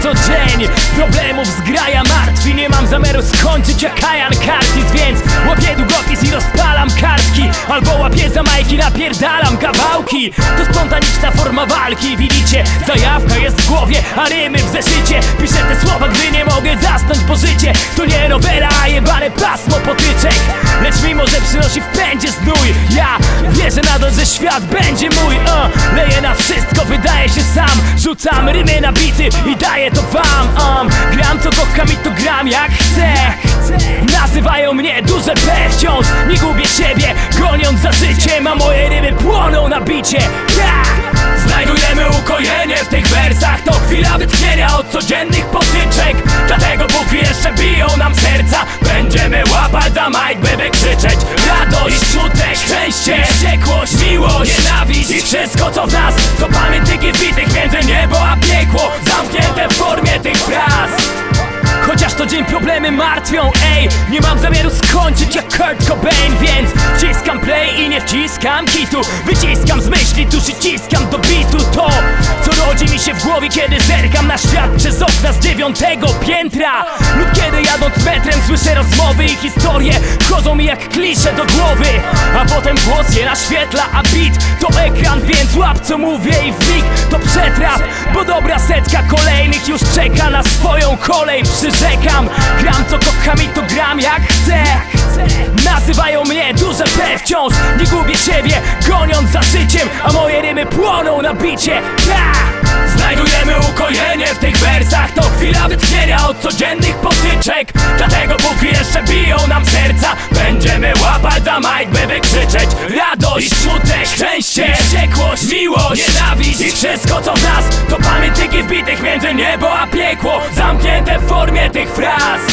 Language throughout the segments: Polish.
co dzień. Problemów zgraja martwi, nie mam zamiaru skończyć jak Kajan Curtis, więc łapię długopis i rozpalam kartki, albo łapię za majki, napierdalam kawałki. To spontaniczna forma walki, widzicie? Zajawka jest w głowie, a rymy w zeszycie. Piszę te słowa, gdy nie mogę zasnąć, bo życie to nie nowela, a jebane pasmo potyczek. Lecz mimo, że przynosi w pędzie znój, ja wierzę nadal, że świat będzie mój. Leję na wszystko, wydaje się sam. Rzucam rymy na bity i daję to wam. Gram co kocham i to gram jak chcę. Nazywają mnie duże P wciąż. Nie gubię siebie, goniąc za życiem, a moje rymy płoną na bicie. Znajdujemy ukojenie w tych wersach. To chwila wytchnienia od codziennych potyczek. Dlatego póki jeszcze biją nam serca, będziemy łapać za mic, by wykrzyczeć radość, smutek, szczęście, wściekłość, miłość, nienawiść i wszystko co w nas. To pamiętniki wbitych między niebo a piekło, zamknięte w formie tych fraz. Chociaż to dzień problemy martwią, ej, nie mam zamiaru skończyć jak Kurt Cobain, więc wciskam play i nie wciskam kitu. Wyciskam z myśli tuż i ciskam do bitu to, co rodzi mi się w głowie, kiedy zerkam na świat przez okna z 9. piętra. Lub kiedy jadąc metrem słyszę rozmowy i historie wchodzą mi jak klisze do głowy. A potem głos je naświetla, a beat to ekran, więc łap co mówię i wlik to przetrap. Bo dobra setka kolejnych już czeka na swoją kolej. Przyrzekam, gram co kocham i to gram jak chcę. Nazywają mnie duże P wciąż. Nie gubię siebie, goniąc za życiem, a moje rymy płoną na bicie. Znajdujemy ukojenie w tych wersach. To chwila wytchnienia od codziennych potyczek. Dlatego póki jeszcze biją nam serca, będziemy łapać za mic, by wykrzyczeć radość, smutek, szczęście, wściekłość, miłość, nienawiść i wszystko co w nas. To pamiętniki wbitych między niebo a piekło, zamknięte w formie tych fraz.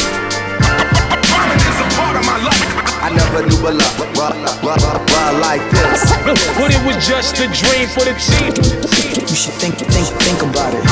I never knew a love like this. But it was just a dream for the team. You should think about it.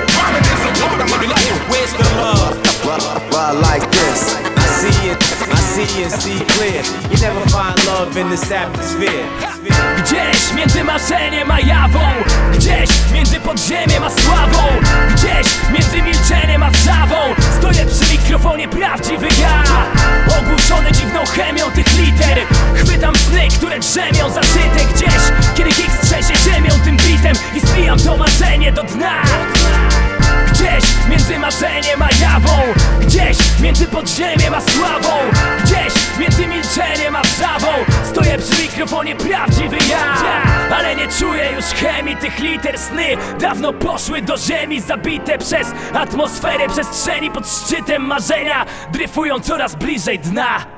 Where's the love? Like this. I see and see clear. You never find love in this atmosphere. Gdzieś między marzeniem a jawą, gdzieś między podziemiem a sławą, gdzieś między milczeniem a wrzawą, stoję przy mikrofonie prawdziwy ja, ogłuszony dziwną chemią tych liter. Chwytam sny, które drzemią zaszyte gdzieś, kiedy Higgs trzęsie ziemią tym bitem i zbijam to marzenie do dna. Gdzieś między marzeniem a jawą, gdzieś między podziemiem a sławą, gdzieś między milczeniem a wrzawą, stoję przy mikrofonie prawdziwy ja. Ale nie czuję już chemii tych liter. Sny dawno poszły do ziemi, zabite przez atmosferę przestrzeni pod szczytem marzenia, dryfują coraz bliżej dna.